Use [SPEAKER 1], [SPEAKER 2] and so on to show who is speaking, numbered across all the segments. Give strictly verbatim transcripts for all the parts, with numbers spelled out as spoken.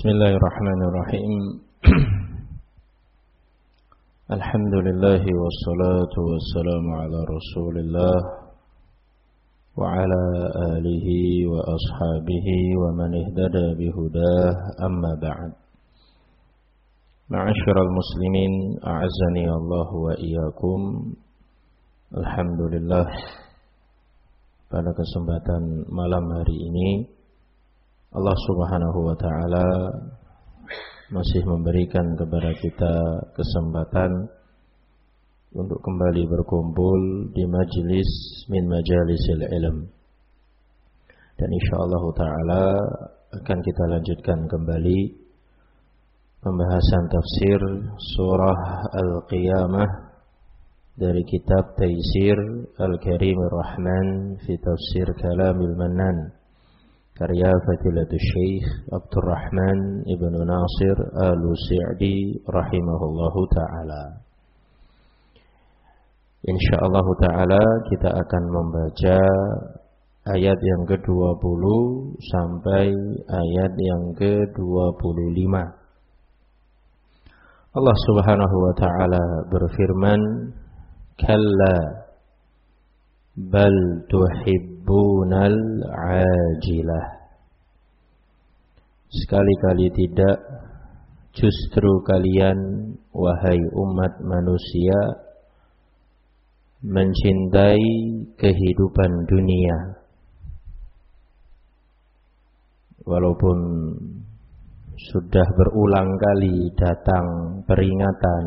[SPEAKER 1] Bismillahirrahmanirrahim. Alhamdulillah wassalatu wassalamu ala Rasulillah wa ala alihi wa ashabihi wa man ihtada bihudah, amma ba'd. Ma'asyiral muslimin, a'azzani Allah wa iyyakum. Alhamdulillah, pada kesempatan malam hari ini Allah subhanahu wa ta'ala masih memberikan kepada kita kesempatan untuk kembali berkumpul di majlis min majalisil ilm. Dan insyaallah ta'ala akan kita lanjutkan kembali pembahasan tafsir surah Al-Qiyamah dari kitab Taysir Al-Karimir Rahman fi Tafsir Kalamil Mannan, karya Fadilatul Syekh Abdurrahman Ibnu Nasir Al-Sa'di rahimahullahu ta'ala. Insyaallah ta'ala kita akan membaca ayat yang ke dua puluh sampai ayat yang ke dua puluh lima. Allah subhanahu wa ta'ala berfirman, kalla bal tuhibbunal ajilah. Sekali-kali tidak, justru kalian wahai umat manusia mencintai kehidupan dunia. Walaupun sudah berulang kali datang peringatan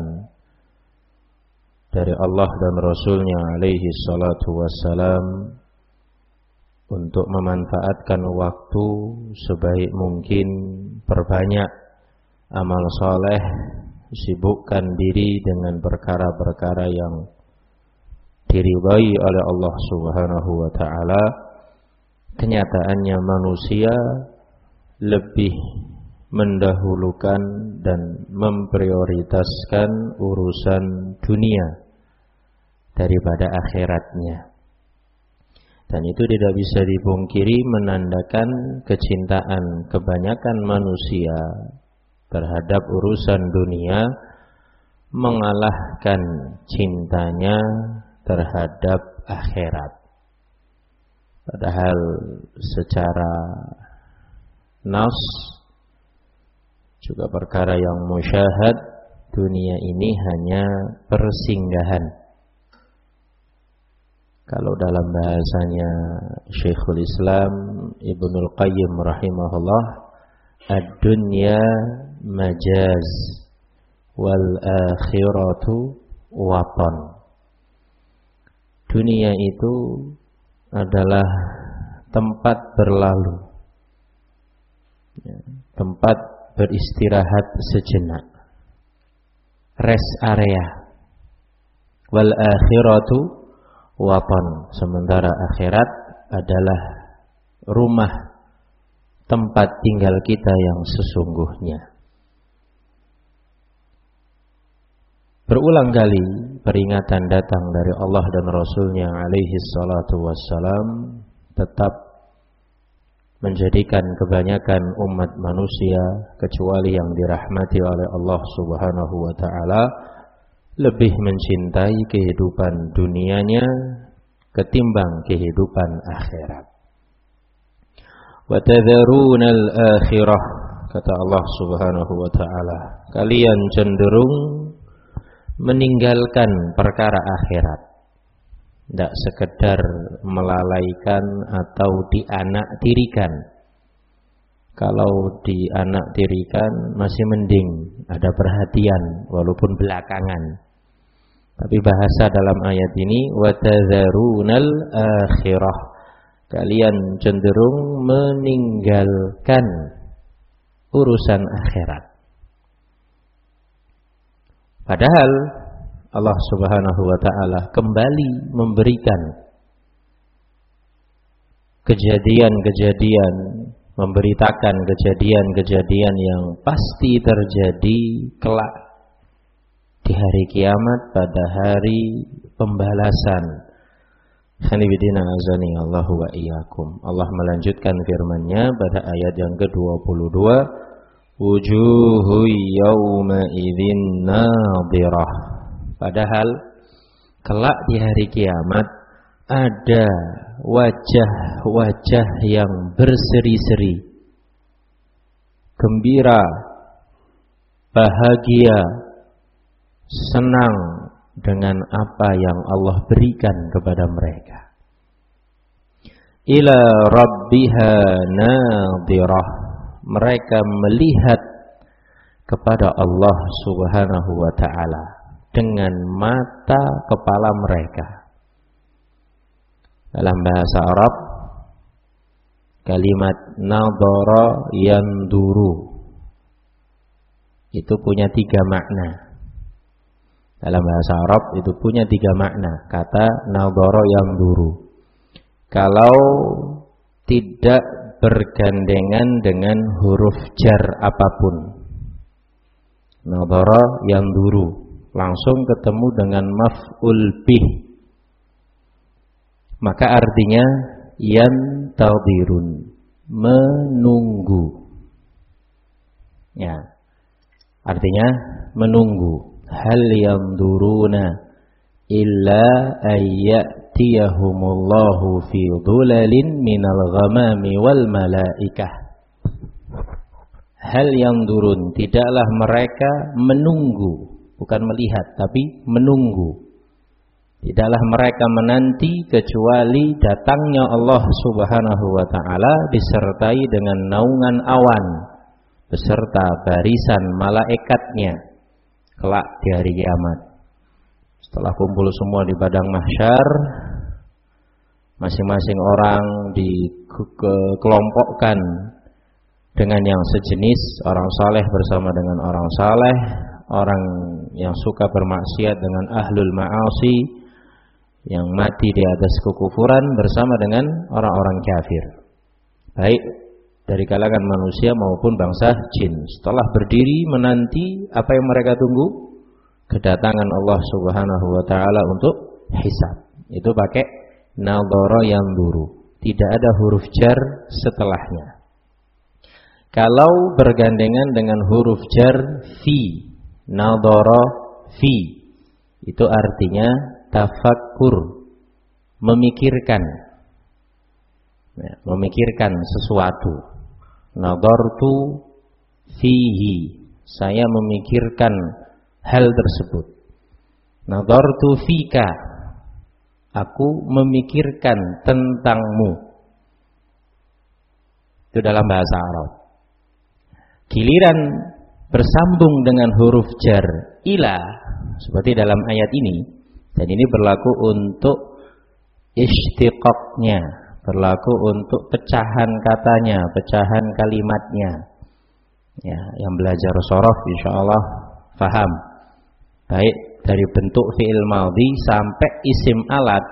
[SPEAKER 1] dari Allah dan Rasulnya alaihi salatu wassalam untuk memanfaatkan waktu sebaik mungkin, perbanyak amal soleh, sibukkan diri dengan perkara-perkara yang diridhai oleh Allah subhanahu wa ta'ala. Kenyataannya manusia lebih mendahulukan dan memprioritaskan urusan dunia daripada akhiratnya. Dan itu tidak bisa dipungkiri menandakan kecintaan kebanyakan manusia terhadap urusan dunia mengalahkan cintanya terhadap akhirat. Padahal secara nas juga perkara yang musyahad, dunia ini hanya persinggahan. Kalau dalam bahasanya Syekhul Islam Ibnul Qayyim rahimahullah, ad-dunya majaz wal akhiratu watan. Dunia itu adalah tempat berlalu, ya, tempat beristirahat sejenak, rest area. Wal akhiratu watan, sementara akhirat adalah rumah tempat tinggal kita yang sesungguhnya. Berulang kali peringatan datang dari Allah dan Rasulnya alaihi salatu wassalam tetap menjadikan kebanyakan umat manusia, kecuali yang dirahmati oleh Allah subhanahu wa ta'ala, lebih mencintai kehidupan dunianya ketimbang kehidupan akhirat. Wa tadharunal akhirah, kata Allah subhanahu wa ta'ala, kalian cenderung meninggalkan perkara akhirat, tidak sekedar melalaikan atau dianaktirikan. Kalau dianaktirikan masih mending, ada perhatian walaupun belakangan. Tapi bahasa dalam ayat ini, wa tadharunal akhirah, kalian cenderung meninggalkan urusan akhirat. Padahal Allah subhanahu wa ta'ala kembali memberikan kejadian-kejadian, memberitakan kejadian-kejadian yang pasti terjadi kelak di hari kiamat, pada hari pembalasan. Khanibidina azani Allahu wa iyyakum. Allah melanjutkan firman-Nya pada ayat yang ke dua puluh dua, wujuhu yawma idzin nadhirah. Padahal kelak di hari kiamat ada wajah-wajah yang berseri-seri, gembira, bahagia, senang dengan apa yang Allah berikan kepada mereka. Ila rabbiha nadhirah. Mereka melihat kepada Allah Subhanahu wa ta'ala dengan mata kepala mereka. Dalam bahasa Arab, kalimat nadhara yanduru itu punya tiga makna. Dalam bahasa Arab itu punya tiga makna kata nadhara yanduru. Kalau tidak bergandengan dengan huruf jar apapun, nadhara yanduru langsung ketemu dengan maf'ul bih, maka artinya yantadhirun, menunggu. Ya, artinya menunggu. Hal yanduruna illa ayyatiyahumullahu fi dhulalin minal ghamami wal malaikah. Hal yandurun, tidaklah mereka menunggu, bukan melihat tapi menunggu. Tidaklah mereka menanti kecuali datangnya Allah Subhanahu wa ta'ala disertai dengan naungan awan beserta barisan malaikatnya kelak di hari kiamat. Setelah kumpul semua di padang mahsyar, masing-masing orang dikelompokkan dengan yang sejenis, orang saleh bersama dengan orang saleh, orang yang suka bermaksiat dengan ahlul ma'asi, yang mati di atas kekufuran bersama dengan orang-orang kafir, baik dari kalangan manusia maupun bangsa jin. Setelah berdiri menanti apa yang mereka tunggu, kedatangan Allah Subhanahu wa ta'ala untuk hisab. Itu pakai nadhara yanduru, tidak ada huruf jar setelahnya. Kalau bergandengan dengan huruf jar fi, nadhara fi, itu artinya tafakkur, memikirkan, ya, memikirkan sesuatu. Nadhartu fihi, saya memikirkan hal tersebut. Nadhartu fika, aku memikirkan tentangmu. Itu dalam bahasa Arab. Giliran bersambung dengan huruf jar ila, seperti dalam ayat ini, dan ini berlaku untuk istiqaqnya, berlaku untuk pecahan katanya, pecahan kalimatnya. Ya, yang belajar shorof insyaallah faham. Baik dari bentuk fi'il madhi sampai isim alat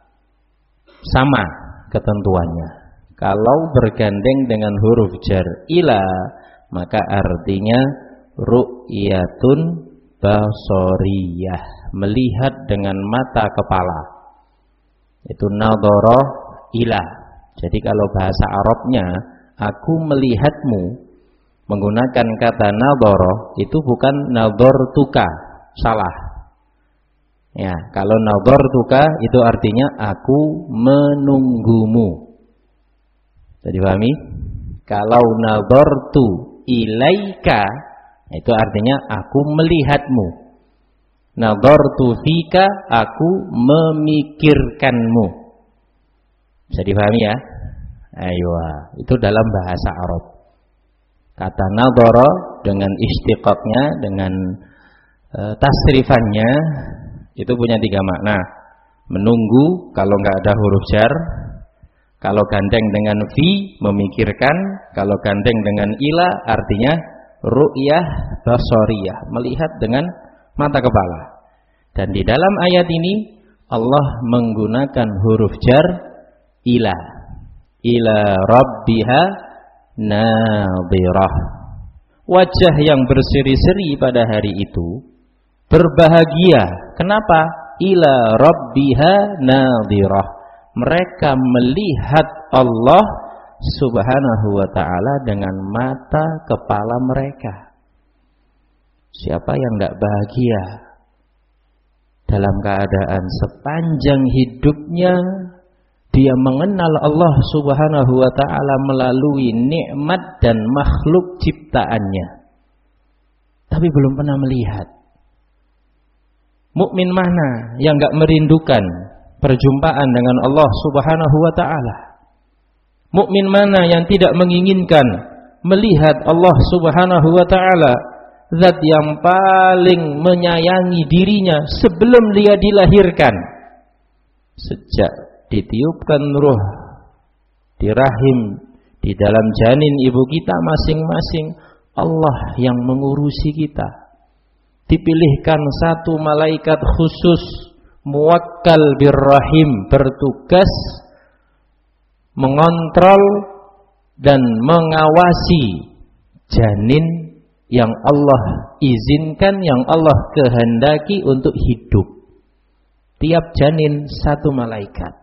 [SPEAKER 1] sama ketentuannya. Kalau bergandeng dengan huruf jar ila, maka artinya ru'yatun basoriyah, melihat dengan mata kepala. Itu nadhara ila. Jadi kalau bahasa Arabnya aku melihatmu menggunakan kata nadhara, itu bukan nadhartuka, salah. Ya, kalau nadhartuka itu artinya aku menunggumu. Jadi pahami? Kalau nadhartu ilaika itu artinya aku melihatmu. Nadhartu fika, aku memikirkanmu. Bisa dipahami ya? Ayo, itu dalam bahasa Arab. Kata nadhara dengan istiqaqnya, dengan e, tasrifannya itu punya tiga makna. Menunggu kalau nggak ada huruf jar, kalau gandeng dengan fi memikirkan, kalau gandeng dengan ila artinya ru'yah basariyah, melihat dengan mata kepala. Dan di dalam ayat ini Allah menggunakan huruf jar ila, ila rabbiha nadhirah. Wajah yang berseri-seri pada hari itu berbahagia. Kenapa? Ila rabbiha nadhirah. Mereka melihat Allah Subhanahu wa ta'ala dengan mata kepala mereka. Siapa yang tidak bahagia dalam keadaan sepanjang hidupnya dia mengenal Allah Subhanahu wa ta'ala melalui nikmat dan makhluk ciptaannya, tapi belum pernah melihat. Mukmin mana yang enggak merindukan perjumpaan dengan Allah Subhanahu wa ta'ala? Mukmin mana yang tidak menginginkan melihat Allah Subhanahu wa ta'ala, zat yang paling menyayangi dirinya sebelum dia dilahirkan? Sejak ditiupkan ruh di rahim, di dalam janin ibu kita masing-masing, Allah yang mengurusi kita. Dipilihkan satu malaikat khusus muwakkal birrahim, bertugas mengontrol dan mengawasi janin yang Allah izinkan, yang Allah kehendaki untuk hidup. Tiap janin satu malaikat.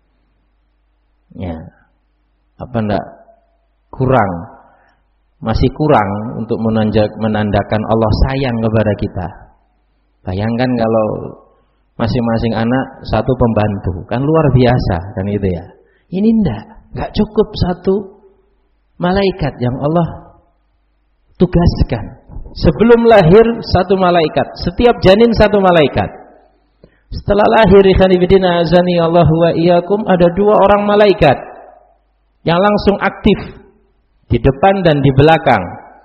[SPEAKER 1] Ya, apa enggak kurang? Masih kurang untuk menanjak, menandakan Allah sayang kepada kita. Bayangkan kalau masing-masing anak satu pembantu, kan luar biasa kan itu ya. Ini enggak, enggak cukup satu malaikat yang Allah tugaskan. Sebelum lahir satu malaikat, setiap janin satu malaikat. Setelah lahir, ikhwanifidina azani Allah wa iyyakum, ada dua orang malaikat yang langsung aktif di depan dan di belakang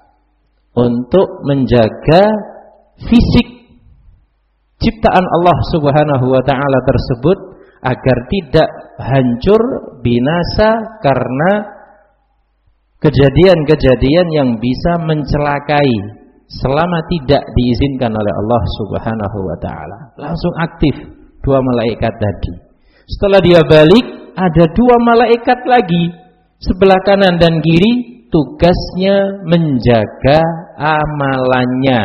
[SPEAKER 1] untuk menjaga fisik ciptaan Allah Subhanahu wa ta'ala tersebut agar tidak hancur binasa karena kejadian-kejadian yang bisa mencelakai selama tidak diizinkan oleh Allah Subhanahu wa ta'ala. Langsung aktif dua malaikat tadi. Setelah dia balik, ada dua malaikat lagi sebelah kanan dan kiri, tugasnya menjaga amalannya.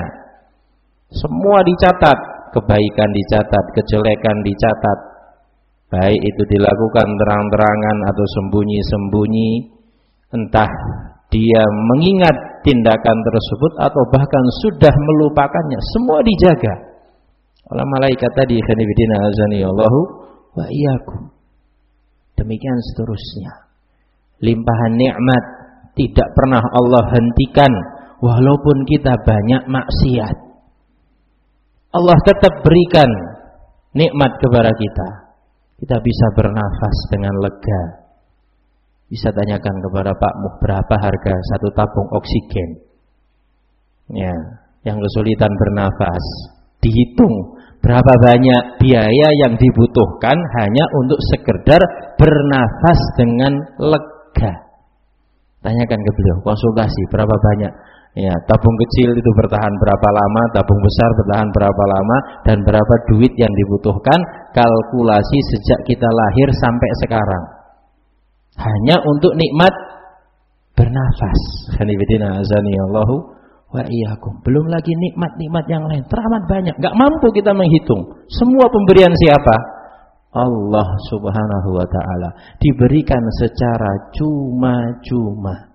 [SPEAKER 1] Semua dicatat, kebaikan dicatat, kejelekan dicatat, baik itu dilakukan terang-terangan atau sembunyi-sembunyi, entah dia mengingat tindakan tersebut atau bahkan sudah melupakannya, semua dijaga oleh malaikat tadi. Khanifidina azani Allahu wa iyyakum. Demikian seterusnya. Limpahan nikmat tidak pernah Allah hentikan walaupun kita banyak maksiat. Allah tetap berikan nikmat kepada kita. Kita bisa bernafas dengan lega. Bisa tanyakan kepada Pak Muh, berapa harga satu tabung oksigen? Ya, yang kesulitan bernafas, dihitung berapa banyak biaya yang dibutuhkan hanya untuk sekedar bernafas dengan lega. Tanyakan ke beliau, konsultasi berapa banyak. Ya, tabung kecil itu bertahan berapa lama, tabung besar bertahan berapa lama, dan berapa duit yang dibutuhkan. Kalkulasi sejak kita lahir sampai sekarang. Hanya untuk nikmat bernafas. Khanifidina azani Allahu wa iyyakum. Belum lagi nikmat-nikmat yang lain, teramat banyak, enggak mampu kita menghitung. Semua pemberian siapa? Allah Subhanahu wa ta'ala. Diberikan secara cuma-cuma.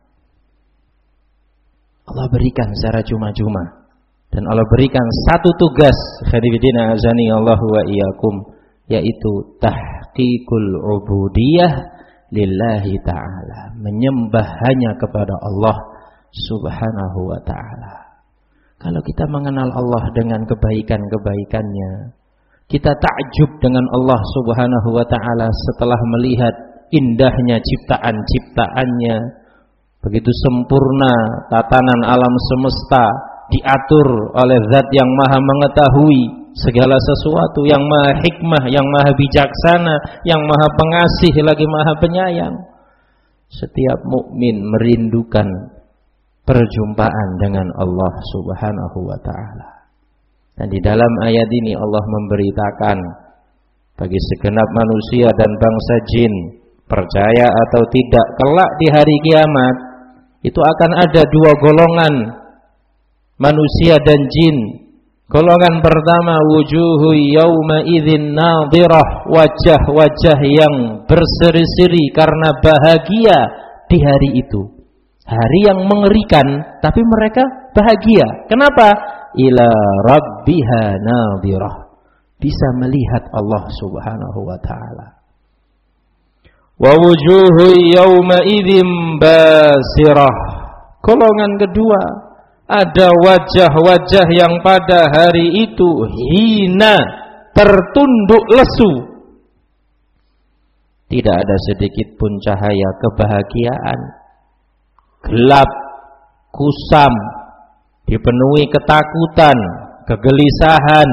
[SPEAKER 1] Allah berikan secara cuma-cuma. Dan Allah berikan satu tugas, khanifidina azani Allahu wa iyyakum, yaitu tahqiqul ubudiyah lillahi ta'ala, menyembah hanya kepada Allah Subhanahu wa ta'ala. Kalau kita mengenal Allah dengan kebaikan-kebaikannya, kita takjub dengan Allah Subhanahu wa ta'ala setelah melihat indahnya ciptaan-ciptaannya, begitu sempurna tatanan alam semesta, diatur oleh zat yang maha mengetahui segala sesuatu, yang maha hikmah, yang maha bijaksana, yang maha pengasih lagi maha penyayang. Setiap mukmin merindukan perjumpaan dengan Allah Subhanahu wa ta'ala. Dan di dalam ayat ini Allah memberitakan bagi segenap manusia dan bangsa jin, percaya atau tidak, kelak di hari kiamat itu akan ada dua golongan manusia dan jin. Golongan pertama, wujuhu yauma idzin nadhirah, wajah-wajah yang berseri-seri karena bahagia di hari itu. Hari yang mengerikan, tapi mereka bahagia. Kenapa? Ila rabbiha nadhirah. Bisa melihat Allah Subhanahu wa ta'ala. Wa wujuhu yawma idzin basirah. Golongan kedua, ada wajah-wajah yang pada hari itu hina, tertunduk lesu. Tidak ada sedikit pun cahaya kebahagiaan. Gelap, kusam, dipenuhi ketakutan, kegelisahan,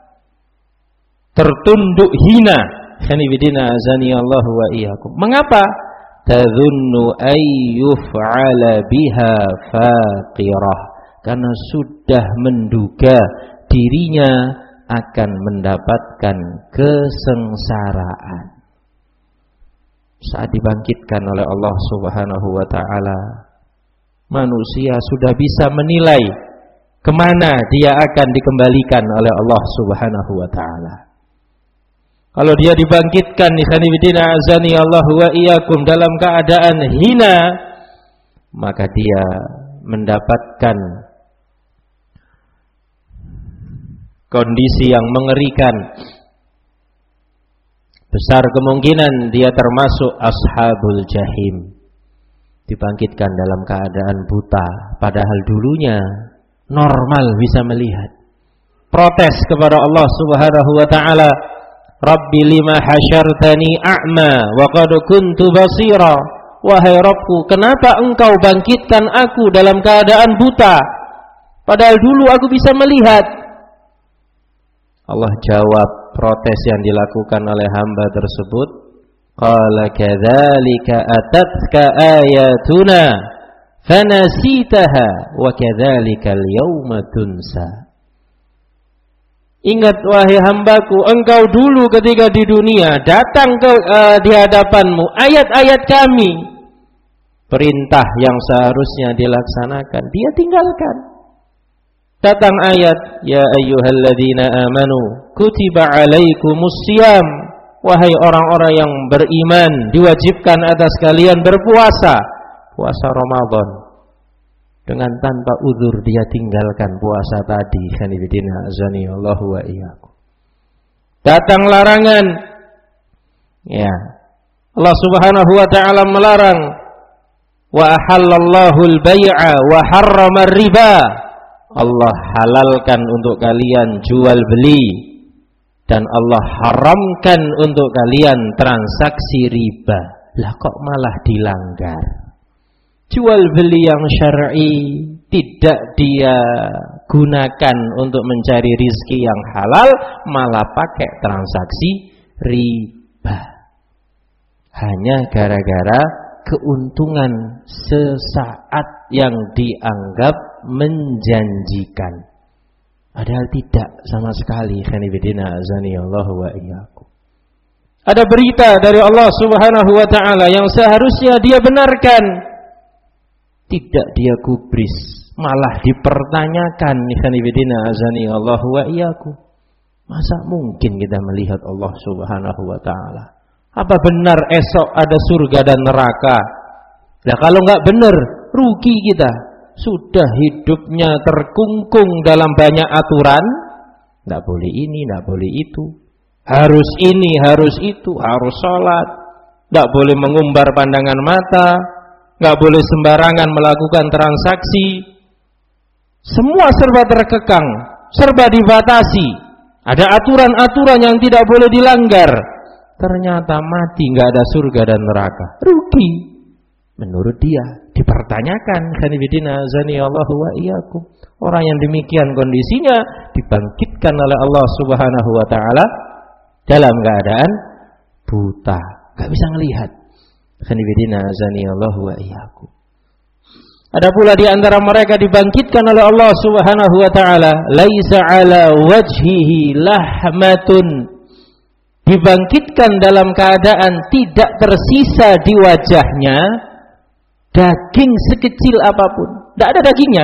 [SPEAKER 1] tertunduk hina. Khanibidina azani Allah wa iyyakum. Mengapa? Tadhunnu ayyuf'ala biha faqirah. Karena sudah menduga dirinya akan mendapatkan kesengsaraan. Saat dibangkitkan oleh Allah Subhanahu wa ta'ala, manusia sudah bisa menilai kemana dia akan dikembalikan oleh Allah Subhanahu wa ta'ala. Kalau dia dibangkitkan ikhwanifidina azani Allah wa iyyakum dalam keadaan hina, maka dia mendapatkan kondisi yang mengerikan. Besar kemungkinan dia termasuk ashabul jahim. Dibangkitkan dalam keadaan buta, padahal dulunya normal bisa melihat. Protes kepada Allah Subhanahu wa ta'ala, Rabbi lima hasyartani a'ma wa qad kuntu basira. Wahai Rabbku, kenapa engkau bangkitkan aku dalam keadaan buta, padahal dulu aku bisa melihat? Allah jawab protes yang dilakukan oleh hamba tersebut, qala kadzalika atatka ayatuna fanasitaha wa kadzalika al-yawma tunsa. Ingat wahai hambaku, engkau dulu ketika di dunia datang ke uh, di hadapanmu ayat-ayat kami, perintah yang seharusnya dilaksanakan dia tinggalkan. Datang ayat, ya ayyuhalladzina amanu kutiba alaikumus syiyam, wahai orang-orang yang beriman, diwajibkan atas kalian berpuasa, puasa Ramadan. Dengan tanpa uzur dia tinggalkan puasa tadi. Khanibidina azani Allah wa iyyakum. Datang larangan, ya, Allah Subhanahu wa ta'ala melarang, wa ahallallahu al-bai'a wa harrama ar-riba. Allah halalkan untuk kalian jual beli, dan Allah haramkan untuk kalian transaksi riba. Lah kok malah dilanggar? Jual beli yang syar'i tidak dia gunakan untuk mencari rizki yang halal, malah pakai transaksi riba. Hanya gara-gara keuntungan sesaat yang dianggap menjanjikan, padahal tidak sama sekali. Khanibidina azani Allah wa iyyakum. Ada berita dari Allah Subhanahu wa ta'ala yang seharusnya dia benarkan, tidak dia gubris, malah dipertanyakan. Khanibidina azani Allah wa iyyakum. Masa mungkin kita melihat Allah Subhanahu wa ta'ala? Apa benar esok ada surga dan neraka? Nah, kalau enggak benar, rugi kita. Sudah hidupnya terkungkung dalam banyak aturan, enggak boleh ini, enggak boleh itu, harus ini, harus itu, harus sholat, enggak boleh mengumbar pandangan mata, enggak boleh sembarangan melakukan transaksi. Semua serba terkekang, serba dibatasi. Ada aturan-aturan yang tidak boleh dilanggar. Ternyata mati enggak ada surga dan neraka, rugi. Menurut dia, dipertanyakan. Khanibidina azani Allahu wa iyyakum. Orang yang demikian kondisinya dibangkitkan oleh Allah Subhanahu wa ta'ala dalam keadaan buta, gak bisa melihat. Khanibidina azani Allahu wa iyyakum. Ada pula di antara mereka dibangkitkan oleh Allah Subhanahu wa ta'ala, laisa ala wajhihi lahmatun. Dibangkitkan dalam keadaan tidak tersisa di wajahnya daging sekecil apapun, tidak ada dagingnya.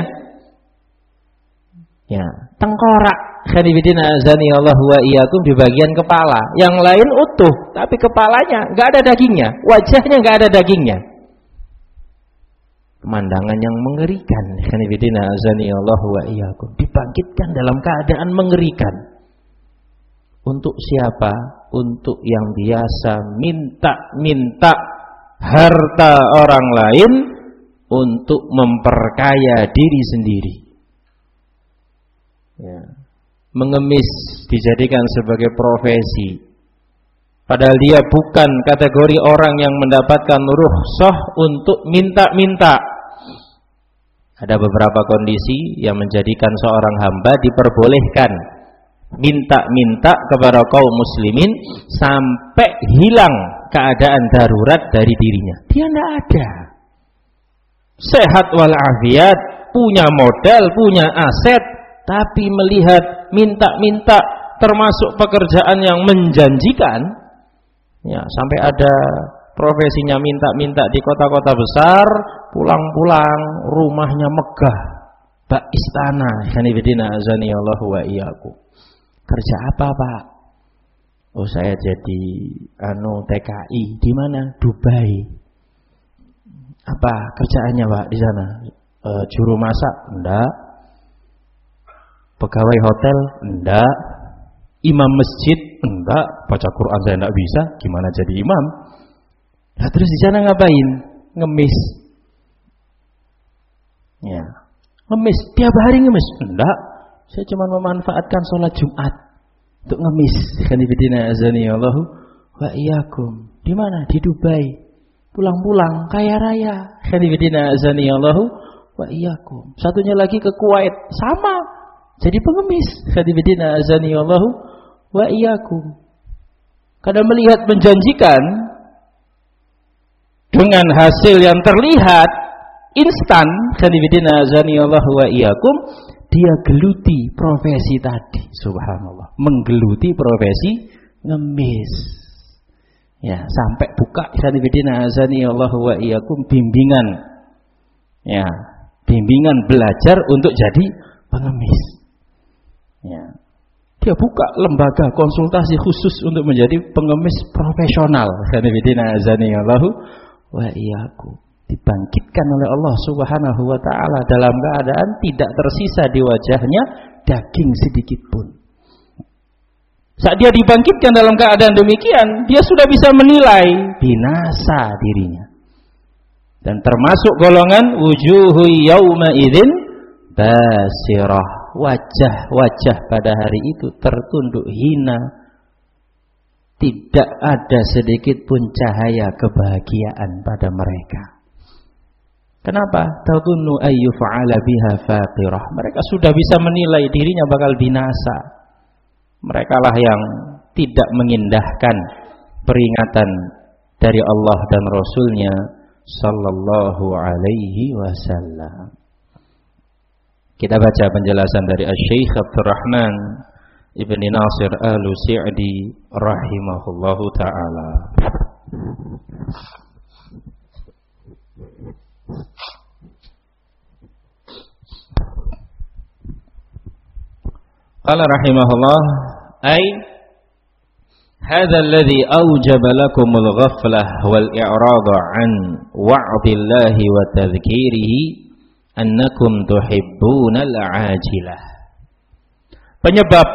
[SPEAKER 1] Ya, tengkorak. Khanibidina azani Allah wa iyyakum di bagian kepala. Yang lain utuh, tapi kepalanya nggak ada dagingnya, wajahnya nggak ada dagingnya. pemandangan yang mengerikan. Khanifidina azani Allah wa iyyakum. Dibangkitkan dalam keadaan mengerikan. Untuk siapa? Untuk yang biasa minta-minta harta orang lain untuk memperkaya diri sendiri. Ya. Mengemis dijadikan sebagai profesi. Padahal dia bukan kategori orang yang mendapatkan rukhsah untuk minta-minta. Ada beberapa kondisi yang menjadikan seorang hamba diperbolehkan minta-minta kepada kaum muslimin sampai hilang keadaan darurat dari dirinya. Dia tidak ada. Sehat walafiat, punya modal, punya aset, tapi melihat minta-minta termasuk pekerjaan yang menjanjikan, ya, sampai ada profesinya minta-minta di kota-kota besar, pulang-pulang rumahnya megah, bak istana. Khanifidina azani Allah wa iyyakum. Kerja apa, Pak? Oh, saya jadi anu T K I. Di mana? Dubai. Apa kerjaannya, Pak, di sana? E, juru masak? Enggak. Pegawai hotel? Enggak. Imam masjid? Enggak. Baca Quran saya enggak bisa. Gimana jadi imam? Nah, terus di sana ngapain? Ngemis. Ya. Ngemis. Tiap hari ngemis? Enggak. Saya cuma memanfaatkan sholat Jumat untuk ngemis. Khanifidina azani Allahu wa iyyakum. Di mana? Di Dubai. Pulang-pulang kaya raya. Khanifidina azani Allahu wa iyyakum. Satunya lagi ke Kuwait, sama. Jadi pengemis. Khanifidina azani Allahu wa iyyakum. Karena melihat menjanjikan dengan hasil yang terlihat instan, khanifidina azani Allahu wa iyyakum, dia geluti profesi tadi. Subhanallah, menggeluti profesi ngemis. Ya, sampai buka khanifidina azani Allahu wa iyyakum bimbingan. Ya, bimbingan belajar untuk jadi pengemis. Ya. Dia buka lembaga konsultasi khusus untuk menjadi pengemis profesional. Khanifidina azani Allahu wa iyyakum. Dibangkitkan oleh Allah Subhanahu wa ta'ala dalam keadaan tidak tersisa di wajahnya daging sedikit pun. Saat dia dibangkitkan dalam keadaan demikian, dia sudah bisa menilai binasa dirinya. Dan termasuk golongan wujuhu yauma idzin basirah. Wajah-wajah pada hari itu tertunduk hina. Tidak ada sedikit pun cahaya kebahagiaan pada mereka. Kenapa? Tadunnu ayyufa'ala biha faqirah. Mereka sudah bisa menilai dirinya bakal binasa. Mereka lah yang tidak mengindahkan peringatan dari Allah dan Rasulnya sallallahu alaihi wasallam. Kita baca penjelasan dari Asy-Syaikh Abdurrahman Ibn Nasir Al-Sa'di rahimahullahu ta'ala. Qala rahimahullah, ay hadha alladhi awjaba lakumul ghaflah wal i'rada an wa'dillahi wa tadhkirihi annakum tuhibbunal ajilah. Penyebab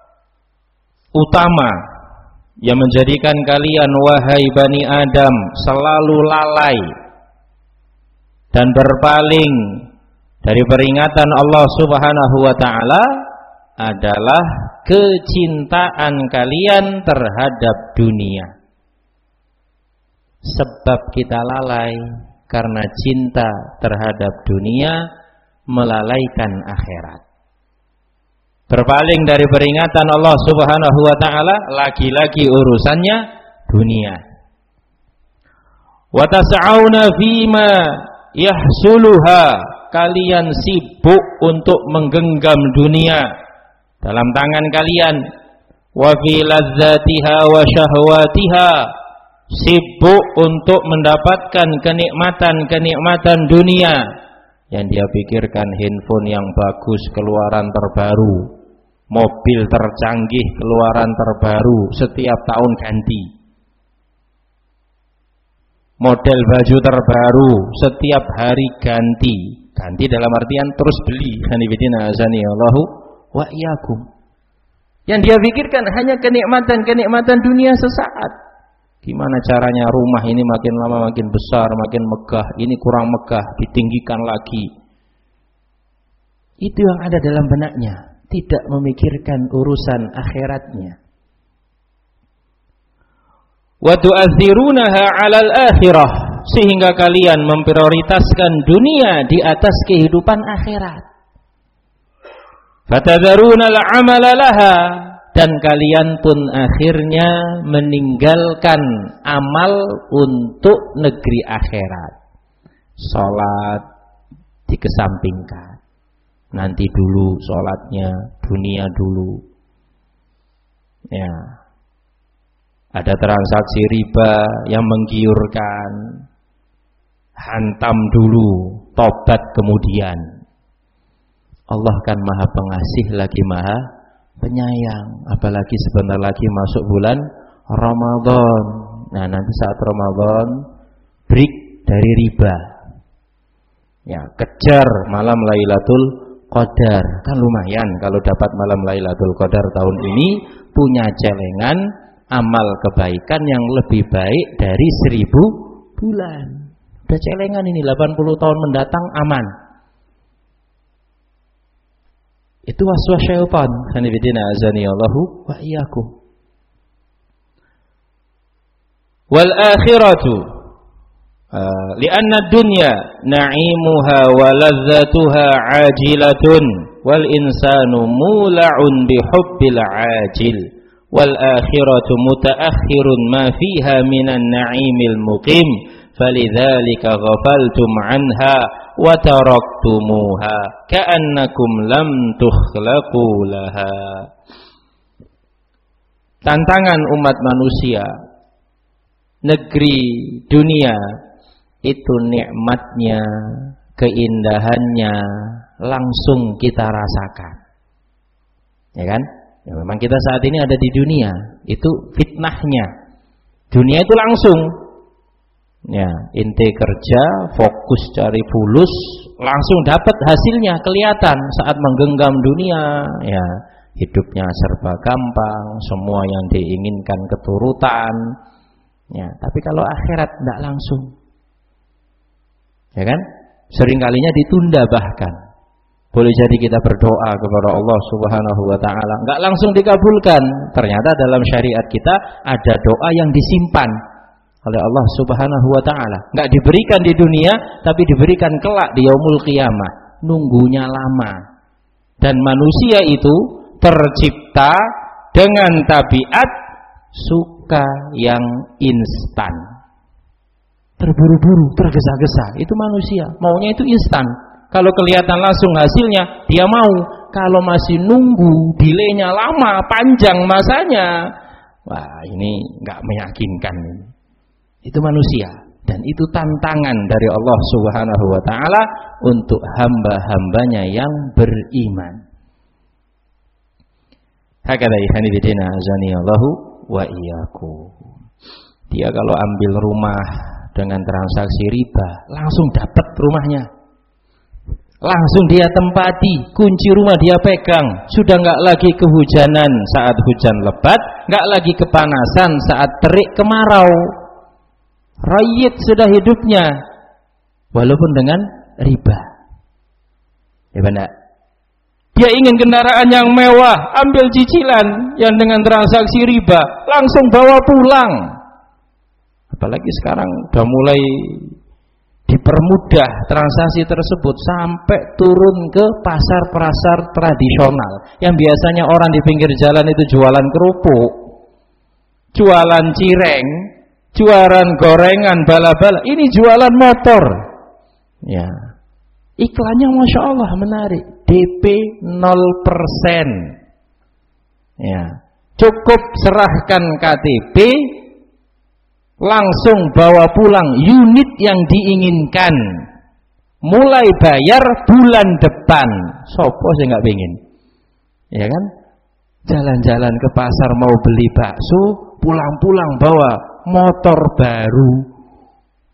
[SPEAKER 1] utama yang menjadikan kalian wahai Bani Adam selalu lalai dan berpaling dari peringatan Allah Subhanahu wa ta'ala adalah kecintaan kalian terhadap dunia. Sebab kita lalai karena cinta terhadap dunia melalaikan akhirat. Berpaling dari peringatan Allah Subhanahu wa ta'ala, lagi-lagi urusannya dunia. Wa tas'auna fima yahsuluha, kalian sibuk untuk menggenggam dunia dalam tangan kalian. Wa fi ladzatiha wa syahwatiha, sibuk untuk mendapatkan kenikmatan-kenikmatan dunia. Yang dia pikirkan handphone yang bagus keluaran terbaru, mobil tercanggih keluaran terbaru, setiap tahun ganti. model baju terbaru, setiap hari ganti. Ganti dalam artian terus beli. Hanifidina azanillahu wa iyyakum. Yang dia pikirkan hanya kenikmatan-kenikmatan dunia sesaat. Gimana caranya rumah ini makin lama makin besar, makin megah, ini kurang megah, ditinggikan lagi. Itu yang ada dalam benaknya, tidak memikirkan urusan akhiratnya. Wa tu'athirunaha 'alal akhirah, sehingga kalian memprioritaskan dunia di atas kehidupan akhirat. Fatadharunal 'amala laha, dan kalian pun akhirnya meninggalkan amal untuk negeri akhirat. Salat dikesampingkan. Nanti dulu salatnya, dunia dulu. Ya. Ada transaksi riba yang menggiurkan. Hantam dulu, tobat kemudian. Allah kan Maha Pengasih lagi Maha Penyayang. Apalagi sebentar lagi masuk bulan Ramadan. Nah, nanti saat Ramadan break dari riba. Ya, kejar malam Lailatul Qadar. Kan lumayan kalau dapat malam Lailatul Qadar tahun ini, punya celengan amal kebaikan yang lebih baik dari seribu bulan. Udah celengan ini delapan puluh tahun mendatang aman. Itu waswas syaitan. Hanifidina azanillahu wa iyyakum. Wal akhiratu uh, lianna dunya na'imuha wa ladzatuha ajilatun wal insanu mula'un bihubbil ajil wal akhiratu mutaakhirun ma fiha minan na'imil muqim falidzalika ghafaltum anha wa taraktumuha ka'annakum lam tukhlaqu laha. Tantangan umat manusia, negeri dunia itu nikmatnya, keindahannya langsung kita rasakan. Ya kan? Ya memang kita saat ini ada di dunia, itu fitnahnya. Dunia itu langsung. Ya, inti kerja, fokus cari fulus, langsung dapat hasilnya, kelihatan saat menggenggam dunia. Ya, hidupnya serba gampang, semua yang diinginkan keturutan. Ya, tapi kalau akhirat tidak langsung. Ya kan? Seringkalinya ditunda bahkan. Boleh jadi kita berdoa kepada Allah Subhanahu wa taala, enggak langsung dikabulkan. Ternyata dalam syariat kita ada doa yang disimpan oleh Allah Subhanahu wa taala. Enggak diberikan di dunia, tapi diberikan kelak di yaumul qiyamah. Nunggunya lama. Dan manusia itu tercipta dengan tabiat suka yang instan. Terburu-buru, tergesa-gesa. Itu manusia, maunya itu instan. Kalau kelihatan langsung hasilnya, dia mau. Kalau masih nunggu, delaynya lama, panjang masanya, wah ini nggak meyakinkan. Itu manusia, dan itu tantangan dari Allah Subhanahu wa taala untuk hamba-hambanya yang beriman. Hakadha ikhwanifidina azanillahu wa iyyakum. Dia kalau ambil rumah dengan transaksi riba, langsung dapat rumahnya. Langsung dia tempati, kunci rumah dia pegang. Sudah enggak lagi kehujanan saat hujan lebat, enggak lagi kepanasan saat terik kemarau. Rayyit sudah hidupnya, walaupun dengan riba. Ya benar. Dia ingin kendaraan yang mewah, ambil cicilan yang dengan transaksi riba, langsung bawa pulang. Apalagi sekarang udah mulai dipermudah transaksi tersebut sampai turun ke pasar-pasar tradisional yang biasanya orang di pinggir jalan itu jualan kerupuk, jualan cireng, jualan gorengan, bala-bala. Ini jualan motor. Ya, iklannya masya Allah menarik. D P nol persen. Ya, cukup serahkan K T P, langsung bawa pulang unit yang diinginkan, mulai bayar bulan depan. Sopo sih nggak pengen, ya kan? Jalan-jalan ke pasar mau beli bakso, pulang-pulang bawa motor baru.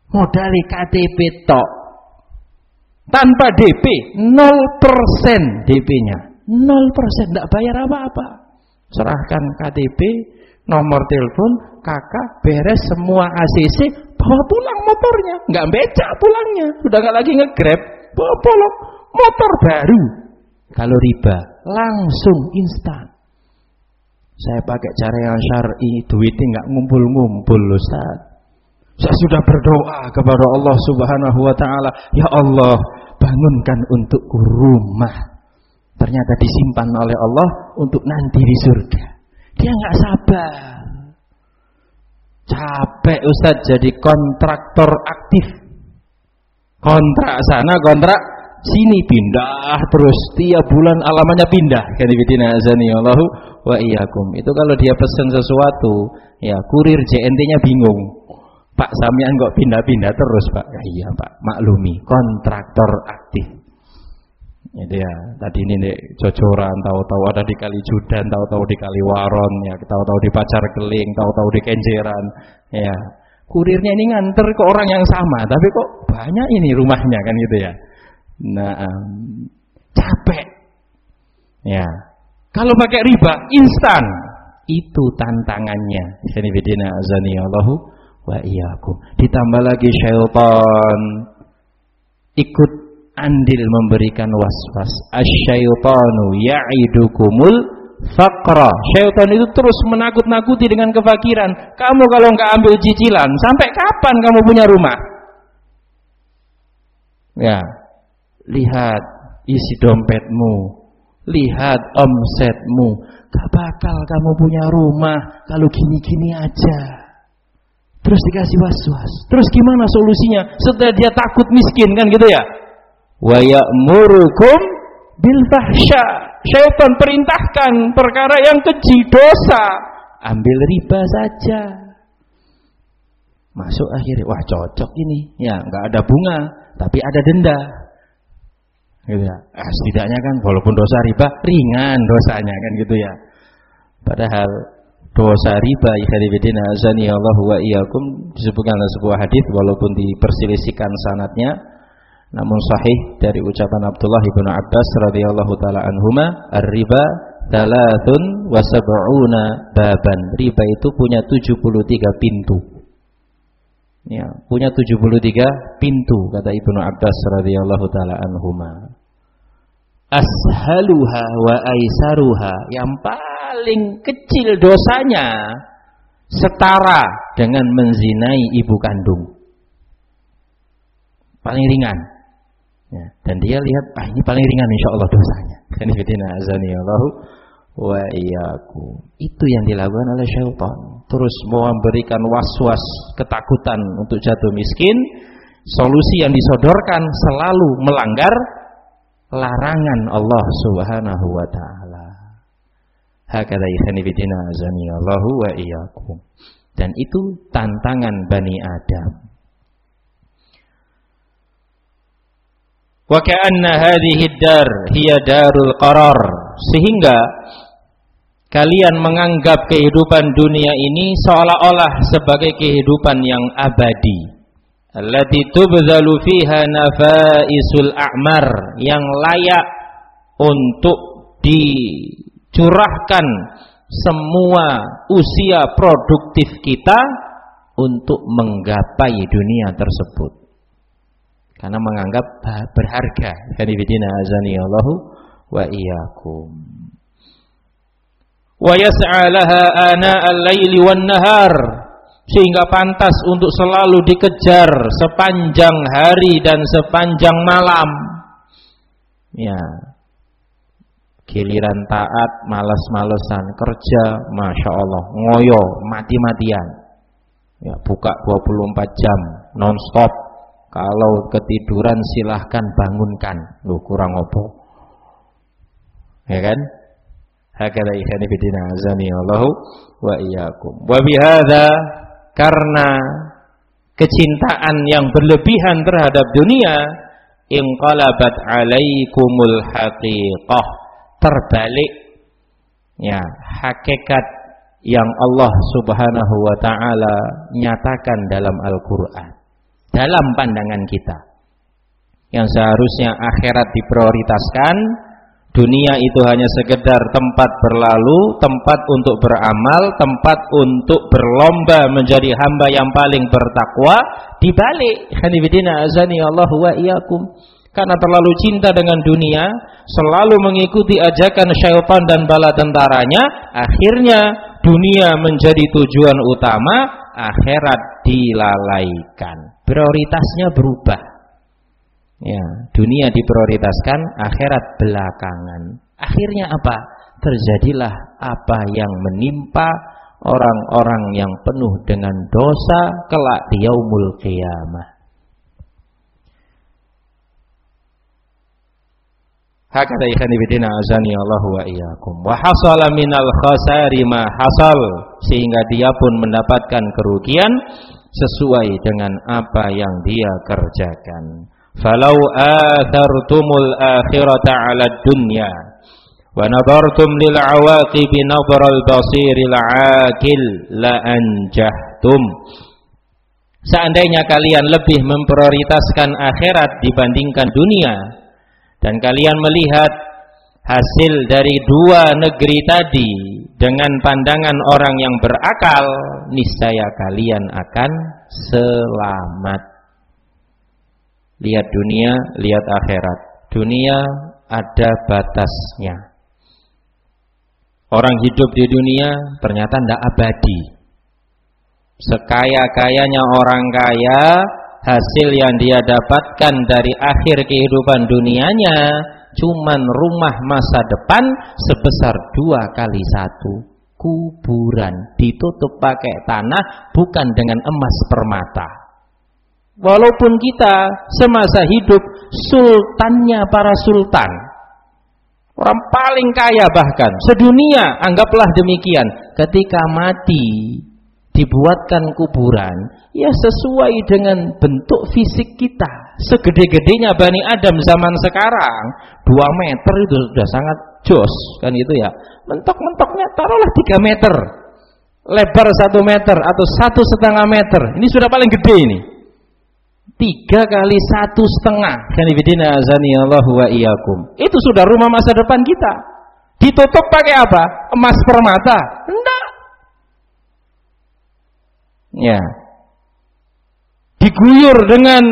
[SPEAKER 1] Modali K T P tok. Tanpa D P, nol persen D P-nya. nol persen, tidak bayar apa-apa. Serahkan K T P, nomor telepon, kakak, beres semua A C C, bawa pulang motornya. Nggak becak pulangnya, sudah nggak lagi nge-grab, bawa pulang motor baru. Kalau riba, langsung instan. Saya pakai cara yang syar'i, duitnya nggak ngumpul-ngumpul, Ustaz. Saya sudah berdoa kepada Allah Subhanahu wa taala, ya Allah, bangunkan untukku rumah. Ternyata disimpan oleh Allah untuk nanti di surga. Dia nggak sabar. Capek Ustaz jadi kontraktor aktif. Kontrak sana, kontrak sini, pindah terus tiap bulan alamannya pindah. Kadibidina azani Allahu wa iyyakum. Itu kalau dia pesan sesuatu, ya kurir J N T-nya bingung. Pak, sampean kok pindah-pindah terus, Pak? Ya, iya, Pak. Maklumi, kontraktor aktif. Itu ya. Tadi ini nih Jojoran, tahu-tahu ada di Kalijudan, tahu-tahu di Kaliwaron, ya, tahu-tahu di Pacar Keling, tahu-tahu di Kenjeran, ya. Kurirnya ini nganter ke orang yang sama, tapi kok banyak ini rumahnya kan gitu ya. Nah, um, capek. Ya. Kalau pakai riba instan, itu tantangannya. Sanibidina azani Allahu wa iyyakum. Ditambah lagi syaitan ikut andil memberikan waswas. Asyaitanu ya'idukumul faqra. Syaitan itu terus menakut-nakuti dengan kefakiran. Kamu kalau nggak ambil cicilan, sampai kapan kamu punya rumah? Ya, lihat isi dompetmu, lihat omsetmu. Gak bakal kamu punya rumah kalau gini-gini aja. Terus dikasih was-was. Terus gimana solusinya? Setelah dia takut miskin kan gitu ya. Wa ya'murukum bil fahsya. Syaitan perintahkan perkara yang keji, dosa. Ambil riba saja. Masuk akhirnya, wah cocok ini. Ya, enggak ada bunga, tapi ada denda. Gitu ya. Ah, setidaknya kan walaupun dosa riba ringan dosanya kan gitu ya. Padahal dosa riba ikhwanifidina azani Allah wa iyyakum disebutkan dalam sebuah hadis walaupun diperselisihkan sanadnya, namun sahih dari ucapan Abdullah bin Abbas radhiyallahu taala anhuma, ar-riba thalathun wa sab'una baban. Riba itu punya tujuh puluh tiga pintu. Ya, punya tujuh puluh tiga pintu kata Ibnu Abbas radhiyallahu taala anhuma. Ashaluha wa aisaruha, yang paling kecil dosanya setara dengan menzinai ibu kandung. Paling ringan. Ya, dan dia lihat, ah ini paling ringan insyaallah dosanya. Kanifidina azani Allahu wa iyyakum. Itu yang dilakukan oleh syaitan. Terus mau memberikan was-was, ketakutan untuk jatuh miskin. Solusi yang disodorkan selalu melanggar larangan Allah Subhanahu wa taala. Hakadha ikhwanifidina azani Allahu wa iyyakum. Dan itu tantangan Bani Adam. Wa ka'anna hadhihi ad-dar hiya darul qarar. Sehingga kalian menganggap kehidupan dunia ini seolah-olah sebagai kehidupan yang abadi. Allati tubdhalu fiha nafaisul a'mar, yang layak untuk dicurahkan semua usia produktif kita untuk menggapai dunia tersebut. Karena menganggap berharga. Kanibidina azani Allahu wa iyyakum. Wa yas'a laha ana al-laili wan nahar, sehingga pantas untuk selalu dikejar sepanjang hari dan sepanjang malam. Ya, giliran taat malas-malesan, kerja masya Allah ngoyo mati-matian. Ya, buka dua puluh empat jam non-stop. Kalau ketiduran silahkan bangunkan. Loh, kurang opo? Ya kan? Hakala ikhani bidina azani Allahu wa iyyakum. Wa bihadza, karena kecintaan yang berlebihan terhadap dunia, inqalabat alaikumul haqiqah, terbalik ya hakikat yang Allah Subhanahu wa taala nyatakan dalam Al-Qur'an. dalam pandangan kita. Yang seharusnya akhirat diprioritaskan, dunia itu hanya sekedar tempat berlalu, tempat untuk beramal, tempat untuk berlomba menjadi hamba yang paling bertakwa. Dibalik, hanifidina azani Allah wa iyyakum, karena terlalu cinta dengan dunia, selalu mengikuti ajakan syaitan dan bala tentaranya, akhirnya dunia menjadi tujuan utama, akhirat dilalaikan. Prioritasnya berubah. Ya, dunia diprioritaskan, akhirat belakangan. Akhirnya apa? Terjadilah apa yang menimpa orang-orang yang penuh dengan dosa kelak di yaumul qiyamah. Hakata ikhwan fillah azani Allah wa iyyakum. Wa hasala minal khasari ma hasal, sehingga dia pun mendapatkan kerugian sesuai dengan apa yang dia kerjakan. Falau athartumul akhirata 'ala dunya wa nadartum lil 'awaqibi nadral basiril 'aqil la anjahtum. Seandainya kalian lebih memprioritaskan akhirat dibandingkan dunia, dan kalian melihat hasil dari dua negeri tadi dengan pandangan orang yang berakal, niscaya kalian akan selamat. Lihat dunia, lihat akhirat. Dunia ada batasnya. Orang hidup di dunia ternyata tidak abadi. Sekaya-kayanya orang kaya, hasil yang dia dapatkan dari akhir kehidupan dunianya cuman rumah masa depan sebesar dua kali satu, kuburan, ditutup pakai tanah, bukan dengan emas permata. Walaupun kita semasa hidup sultannya para sultan, orang paling kaya bahkan sedunia, anggaplah demikian, ketika mati dibuatkan kuburan, ya sesuai dengan bentuk fisik kita, segede-gedenya Bani Adam zaman sekarang, dua meter itu sudah sangat jos, kan itu ya. Mentok-mentoknya taruhlah tiga meter, lebar satu meter atau satu setengah meter, ini sudah paling gede ini. Tiga kali satu setengah, kanibidina azani Allah wa iyyakum. Itu sudah rumah masa depan kita. Ditutup pakai apa? Emas permata? Enggak. Ya, diguyur dengan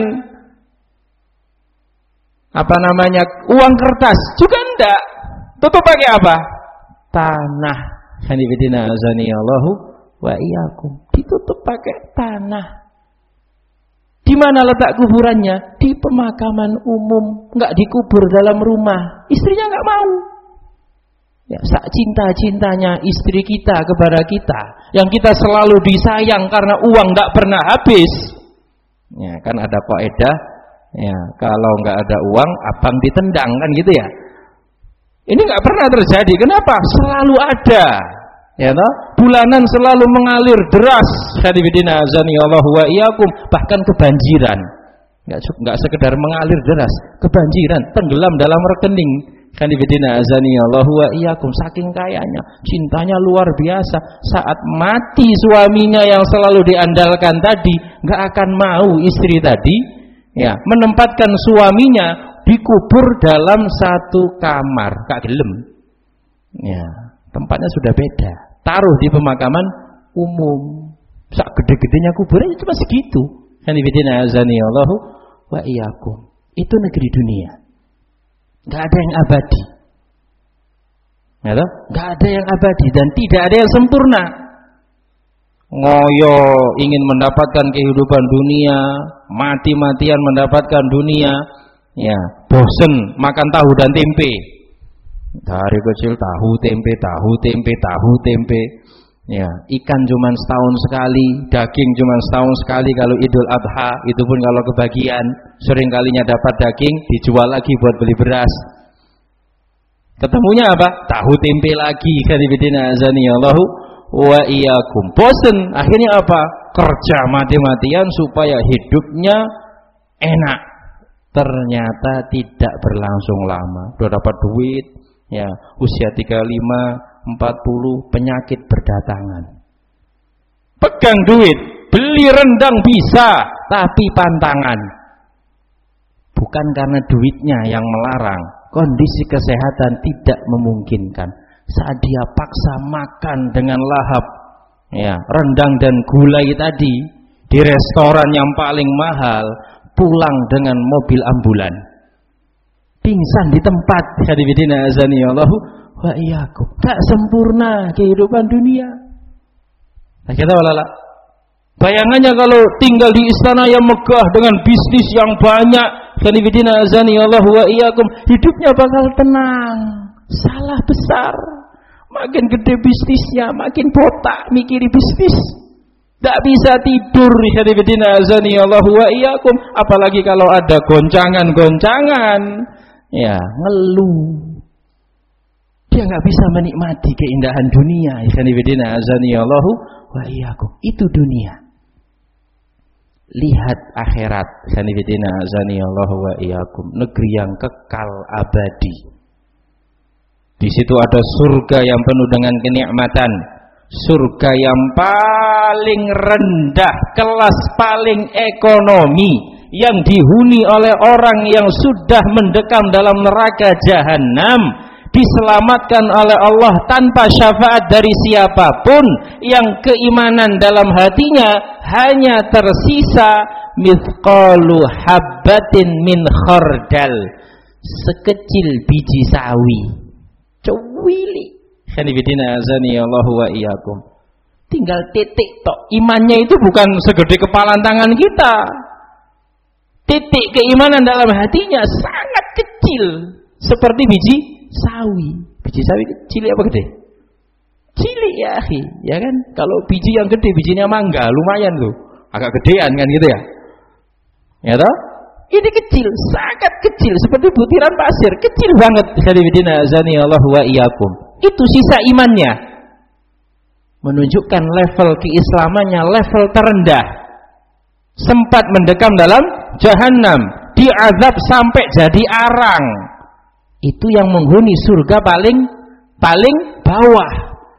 [SPEAKER 1] apa namanya uang kertas juga enggak. Tutup pakai apa? Tanah. Hanifidina azani Allahu wa iyyakum. Ditutup pakai tanah. Di mana letak kuburannya? Di pemakaman umum, enggak dikubur dalam rumah. Istrinya enggak mau. Ya, sak cinta-cintanya istri kita kepada kita, yang kita selalu disayang karena uang enggak pernah habis. Ya, kan ada kaidah, ya, kalau enggak ada uang abang ditendang, kan gitu ya. Ini enggak pernah terjadi. Kenapa? Selalu ada. Ya toh? Bulanan selalu mengalir deras. Hadibidina azani Allah wa iyyakum, bahkan kebanjiran. Enggak enggak sekedar mengalir deras, kebanjiran, tenggelam dalam rekening. Kanibidina azani Allahu wa iyyakum, saking kayanya, cintanya luar biasa. Saat mati suaminya yang selalu diandalkan tadi, nggak akan mau istri tadi ya menempatkan suaminya dikubur dalam satu kamar, gak gelem. Ya, tempatnya sudah beda. Taruh di pemakaman umum. Sak gede-gedenya kuburan cuma segitu. Kanibidina azani Allahu wa iyyakum. Itu negeri dunia. Gak ada yang abadi, ya toh? Gak ada yang abadi dan tidak ada yang sempurna. Ngoyo ingin mendapatkan kehidupan dunia, mati-matian mendapatkan dunia, ya bosen makan tahu dan tempe. Dari kecil tahu tempe, tahu tempe, tahu tempe. Ya, ikan cuman setahun sekali, daging cuman setahun sekali kalau Idul Adha, itu pun kalau kebagian. Sering kalinya dapat daging, dijual lagi buat beli beras. Ketemunya apa? Tahu tempe lagi. Kanibidina azani Allahu wa iyyakum. Bosen, akhirnya apa? Kerja mati-matian supaya hidupnya enak. Ternyata tidak berlangsung lama. Sudah dapat duit, ya, usia tiga puluh lima, empat puluh, penyakit berdatangan. Pegang duit, beli rendang bisa, tapi pantangan. Bukan karena duitnya yang melarang, kondisi kesehatan tidak memungkinkan. Saat dia paksa makan dengan lahap, ya, rendang dan gulai tadi di restoran yang paling mahal, pulang dengan mobil ambulan, pingsan di tempat. Hadibidina azanillahu wa iyyakum. Tak sempurna kehidupan dunia. Nah, kita walala. Bayangannya kalau tinggal di istana yang megah dengan bisnis yang banyak, hadibidina azanillahu wa iyyakum, hidupnya bakal tenang. Salah besar. Makin gede bisnisnya, makin botak mikiri bisnis. Tak bisa tidur, hadibidina azanillahu wa iyyakum, apalagi kalau ada goncangan-goncangan. Ya, ngeluh. Dia nggak bisa menikmati keindahan dunia. Hadibidina azanillahu wa iyyakum. Itu dunia. Lihat akhirat. Hadibidina azanillahu wa iyyakum. Negeri yang kekal abadi. Di situ ada surga yang penuh dengan kenikmatan. Surga yang paling rendah, kelas paling ekonomi, yang dihuni oleh orang yang sudah mendekam dalam neraka jahanam, diselamatkan oleh Allah tanpa syafaat dari siapapun, yang keimanan dalam hatinya hanya tersisa mithqalu habbatin min khardal, sekecil biji sawi, cuwili. Hanifidina azani Allahu wa iyyakum. Tinggal titik tok. Imannya itu bukan segede kepalan tangan kita. Titik keimanan dalam hatinya sangat kecil, seperti biji sawi. Biji sawi kecil apa gede? Cilik ya, akhi, ya kan? Kalau biji yang gede, bijinya mangga, lumayan loh. Agak gedean kan gitu ya. Ya toh? Ini kecil, sangat kecil, seperti butiran pasir, kecil banget. Hanifidina azani Allahu wa iyyakum. Itu sisa imannya, menunjukkan level keislamannya level terendah, sempat mendekam dalam jahanam, diazab sampai jadi arang. Itu yang menghuni surga paling paling bawah.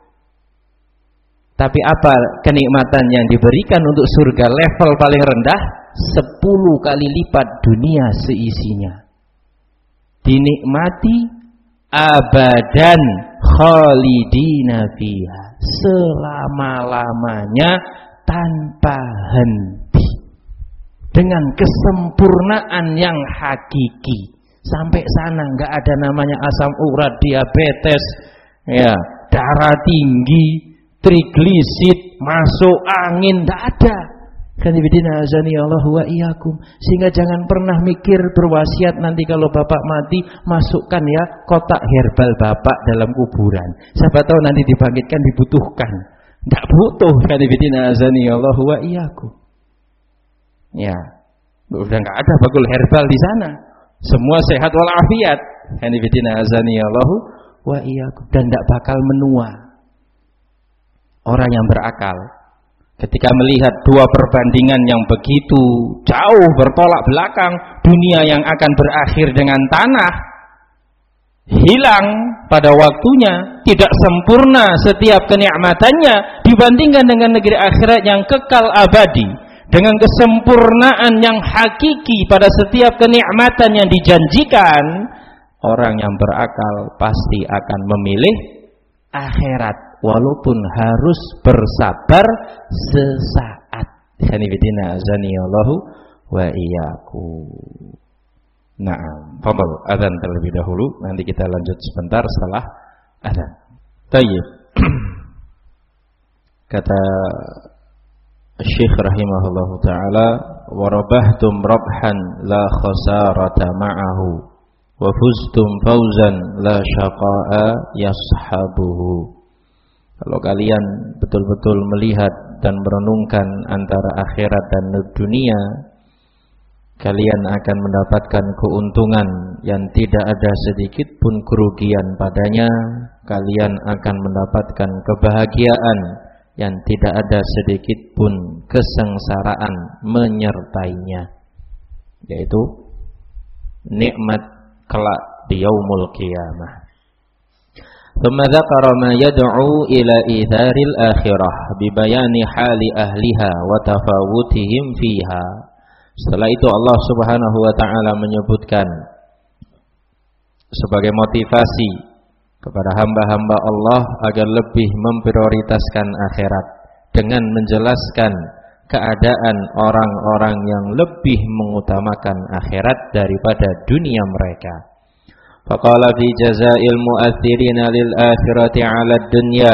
[SPEAKER 1] Tapi apa kenikmatan yang diberikan untuk surga level paling rendah? Sepuluh kali lipat dunia seisinya. Dinikmati abadan khalidina fiha, selama-lamanya tanpa henti, dengan kesempurnaan yang hakiki. Sampai sana nggak ada namanya asam urat, diabetes, ya, darah tinggi, triglisid, masuk angin, nggak ada. Kanibidina azani Allahu wa iyyakum. Sehingga jangan pernah mikir berwasiat nanti kalau bapak mati, masukkan ya kotak herbal bapak dalam kuburan. Siapa tahu nanti dibangkitkan, dibutuhkan. Tidak butuh. Kanibidina azani Allahu wa iyyakum. Ya, udah nggak ada bakul herbal di sana. Semua sehat walafiat. Kanibidina azani Allahu wa iyyakum. Dan tidak bakal menua. Orang yang berakal ketika melihat dua perbandingan yang begitu jauh bertolak belakang, dunia yang akan berakhir dengan tanah, hilang pada waktunya, tidak sempurna setiap kenikmatannya dibandingkan dengan negeri akhirat yang kekal abadi, dengan kesempurnaan yang hakiki pada setiap kenikmatan yang dijanjikan, orang yang berakal pasti akan memilih akhirat. Walaupun harus bersabar sesaat. Hanifidina azani Allahu wa iyyakum. Naam, fadhal adzan terlebih dahulu, nanti kita lanjut sebentar setelah adzan. Tayyib. Kata Syekh rahimahullahu taala, wa rabahtum rabhan la khasarata ma'ahu wa fuztum fawzan la syaqa'a yashabuhu. Kalau kalian betul-betul melihat dan merenungkan antara akhirat dan dunia, kalian akan mendapatkan keuntungan yang tidak ada sedikit pun kerugian padanya. Kalian akan mendapatkan kebahagiaan yang tidak ada sedikit pun kesengsaraan menyertainya, yaitu nikmat kelak di yaumul qiyamah. Thumma dzakara ma yad'u ila idharil akhirah bi bayani hali ahliha wa tafawutihim fiha. Setelah itu Allah Subhanahu wa taala menyebutkan sebagai motivasi kepada hamba-hamba Allah agar lebih memprioritaskan akhirat dengan menjelaskan keadaan orang-orang yang lebih mengutamakan akhirat daripada dunia mereka. Faqala fi jazaa'il mu'aththirina lil akhirati 'ala ad-dunya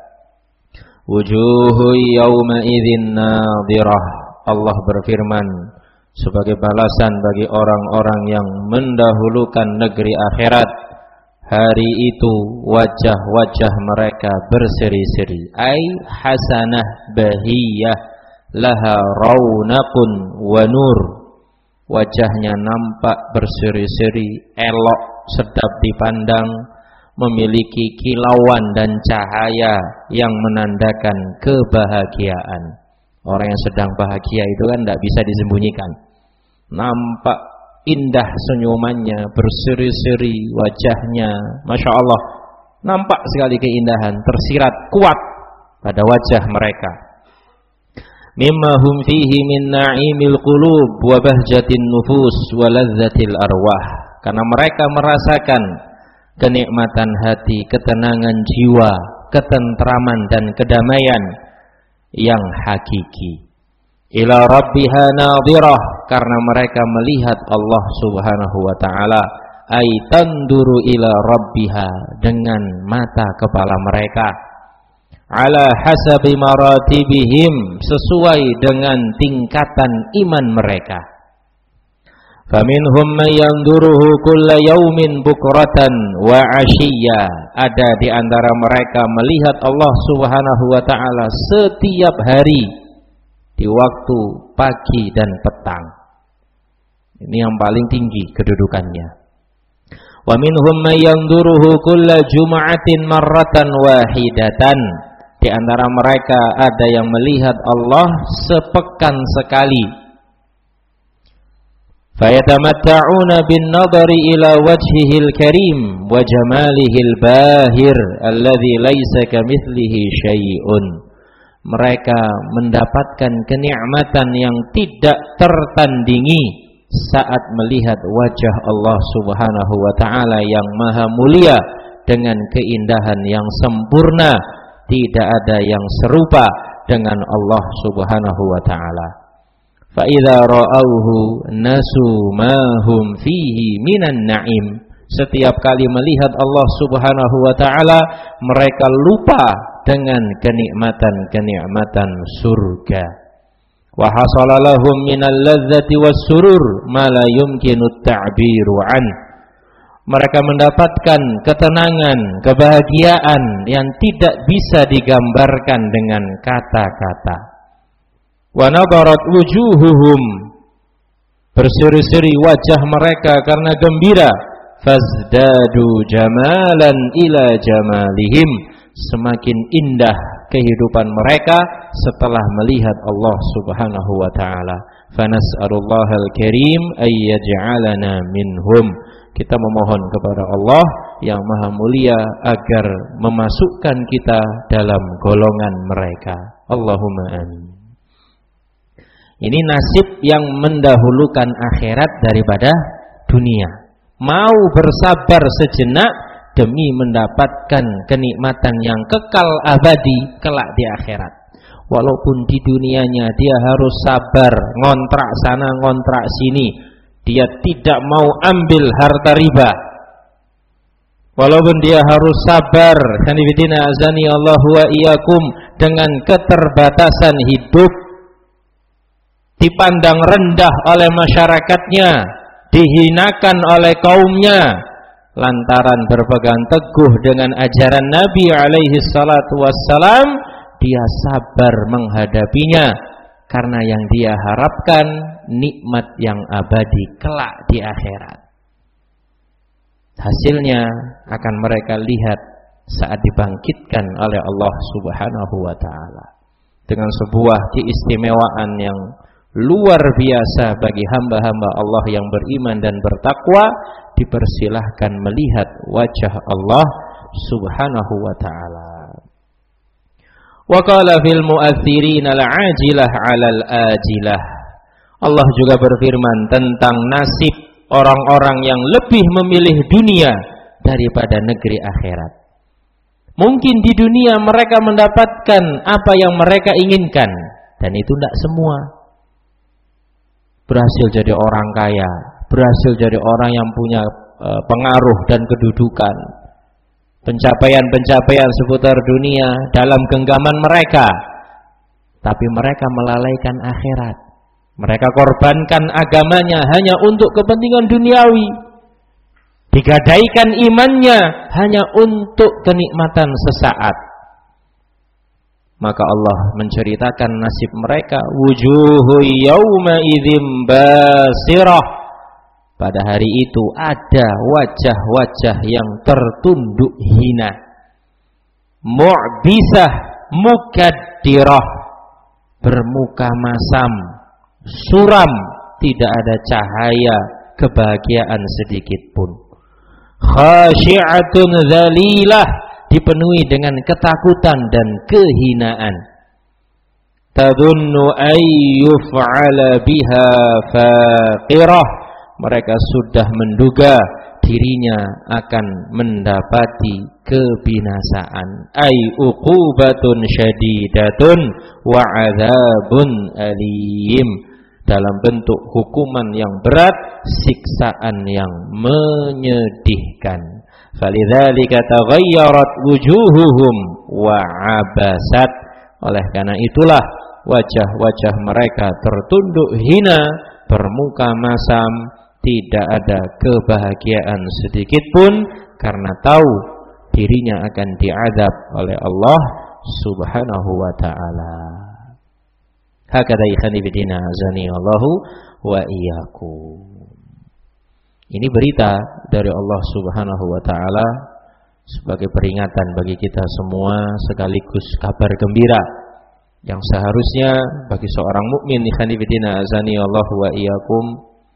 [SPEAKER 1] wujuhu yawma idzin nadhirah. Allah berfirman sebagai balasan bagi orang-orang yang mendahulukan negeri akhirat, hari itu wajah-wajah mereka berseri-seri, ai hasanah bahiyah laha raunaqun wa nur. Wajahnya nampak berseri-seri, elok, sedap dipandang, memiliki kilauan dan cahaya yang menandakan kebahagiaan. Orang yang sedang bahagia itu kan tidak bisa disembunyikan. Nampak indah senyumannya, berseri-seri wajahnya, Masya Allah, nampak sekali keindahan, tersirat kuat pada wajah mereka. Mimma hum fihi min na'imil qulub wa bahjatin nufus wa ladzatil arwah. Karena mereka merasakan kenikmatan hati, ketenangan jiwa, ketentraman dan kedamaian yang hakiki. Ila rabbiha nadhirah, karena mereka melihat Allah Subhanahu wa taala, ay tanduru ila rabbiha, dengan mata kepala mereka, ala hasabi maratibihim, sesuai dengan tingkatan iman mereka. Faminhum man yanduruhu kulla yaumin bukratan wa ashiyya, ada di antara mereka melihat Allah Subhanahu wa taala setiap hari di waktu pagi dan petang. Ini yang paling tinggi kedudukannya. Wa minhum man yanduruhu kulla jum'atin marratan wahidatan, di antara mereka ada yang melihat Allah sepekan sekali. Fayatamatta'una bin nadari ila wajhihil karim wa jamalihil bahir alladzi laisa kamitslihi syai'un. Mereka mendapatkan kenikmatan yang tidak tertandingi saat melihat wajah Allah Subhanahu wa taala yang maha mulia dengan keindahan yang sempurna. Tidak ada yang serupa dengan Allah Subhanahu wa taala. Fa idza ra'awhu nasu ma hum fihi minan na'im. Setiap kali melihat Allah Subhanahu wa taala, mereka lupa dengan kenikmatan-kenikmatan surga. Wa hasala lahum minal ladzati was-surur ma la yumkinu at-ta'biru an. Mereka mendapatkan ketenangan, kebahagiaan yang tidak bisa digambarkan dengan kata-kata. Wa nadarat wujuhuhum, berseri-seri wajah mereka karena gembira. Fazdadu jamalan ila jamalihim, semakin indah kehidupan mereka setelah melihat Allah Subhanahu wa taala. Fanas'alullahal karim ay yaj'alana minhum. Kita memohon kepada Allah yang maha mulia agar memasukkan kita dalam golongan mereka. Allahumma amin. Ini nasib yang mendahulukan akhirat daripada dunia. Mau bersabar sejenak demi mendapatkan kenikmatan yang kekal abadi kelak di akhirat. Walaupun di dunianya dia harus sabar, ngontrak sana ngontrak sini, dia tidak mau ambil harta riba. Walaupun dia harus sabar, kanifidina azani Allahu wa iyyakum, dengan keterbatasan hidup, dipandang rendah oleh masyarakatnya, dihinakan oleh kaumnya, lantaran berpegang teguh dengan ajaran Nabi alaihi salatu wassalam, dia sabar menghadapinya karena yang dia harapkan nikmat yang abadi kelak di akhirat. Hasilnya akan mereka lihat saat dibangkitkan oleh Allah Subhanahu wa taala dengan sebuah keistimewaan yang luar biasa bagi hamba-hamba Allah yang beriman dan bertakwa. Dipersilahkan melihat wajah Allah Subhanahu wa ta'ala. Wa qala fil mu'athirina al-ajilah 'alal ajilah. Allah juga berfirman tentang nasib orang-orang yang lebih memilih dunia daripada negeri akhirat. Mungkin di dunia mereka mendapatkan apa yang mereka inginkan, dan itu tidak semua. Berhasil jadi orang kaya, berhasil jadi orang yang punya e, pengaruh dan kedudukan, pencapaian-pencapaian seputar dunia dalam genggaman mereka, tapi mereka melalaikan akhirat. Mereka korbankan agamanya hanya untuk kepentingan duniawi, digadaikan imannya hanya untuk kenikmatan sesaat. Maka Allah menceritakan nasib mereka, wujuhu yawma idzim basirah. Pada hari itu ada wajah-wajah yang tertunduk hina, mu'bisah mukaddirah, bermuka masam, suram, tidak ada cahaya kebahagiaan sedikit pun. Khasyi'atun dzalilah, dipenuhi dengan ketakutan dan kehinaan. Tadunnu ay yuf'ala biha faqirah, mereka sudah menduga dirinya akan mendapati kebinasaan. Ay uqubatun syadidatun wa 'adzabun alim, dalam bentuk hukuman yang berat, siksaan yang menyedihkan. Falidzalika taghayyarat wujuhuhum wa 'abasat, oleh karena itulah wajah-wajah mereka tertunduk hina, bermuka masam, tidak ada kebahagiaan sedikit pun karena tahu dirinya akan diazab oleh Allah Subhanahu wa ta'ala. Hakadha ikhani bidina azani Allahu wa iyyakum. Ini berita dari Allah Subhanahu wa ta'ala sebagai peringatan bagi kita semua, sekaligus kabar gembira yang seharusnya bagi seorang mukmin ikhani bidina azani Allahu wa iyyakum,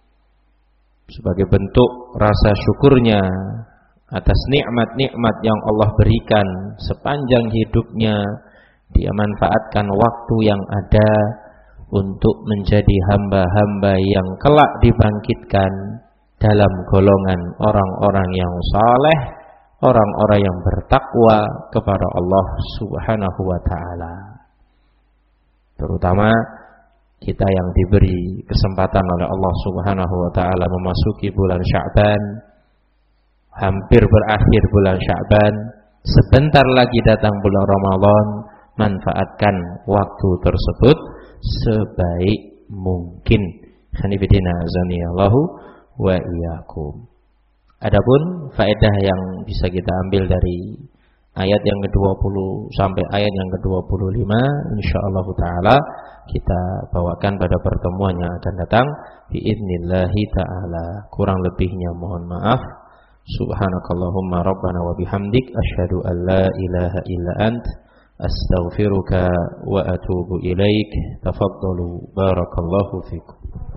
[SPEAKER 1] sebagai bentuk rasa syukurnya atas nikmat-nikmat yang Allah berikan sepanjang hidupnya. Dia manfaatkan waktu yang ada untuk menjadi hamba-hamba yang kelak dibangkitkan dalam golongan orang-orang yang saleh, orang-orang yang bertakwa kepada Allah Subhanahu wa ta'ala. Terutama kita yang diberi kesempatan oleh Allah Subhanahu wa ta'ala memasuki bulan Sya'ban, hampir berakhir bulan Sya'ban, sebentar lagi datang bulan Ramadan. Manfaatkan waktu tersebut sebaik mungkin. Hanifidina azanillahu wa iyyakum. Adapun faedah yang bisa kita ambil dari ayat yang kedua puluh sampai ayat yang kedua puluh lima, insyaallah taala kita bawakan pada pertemuan yang akan datang biidznillah taala. Kurang lebihnya mohon maaf. Subhanakallahumma rabbana wa bihamdik asyhadu an la ilaha illa ant astaghfiruka wa atubu ilaik. Tafaddalu barakallahu fikum.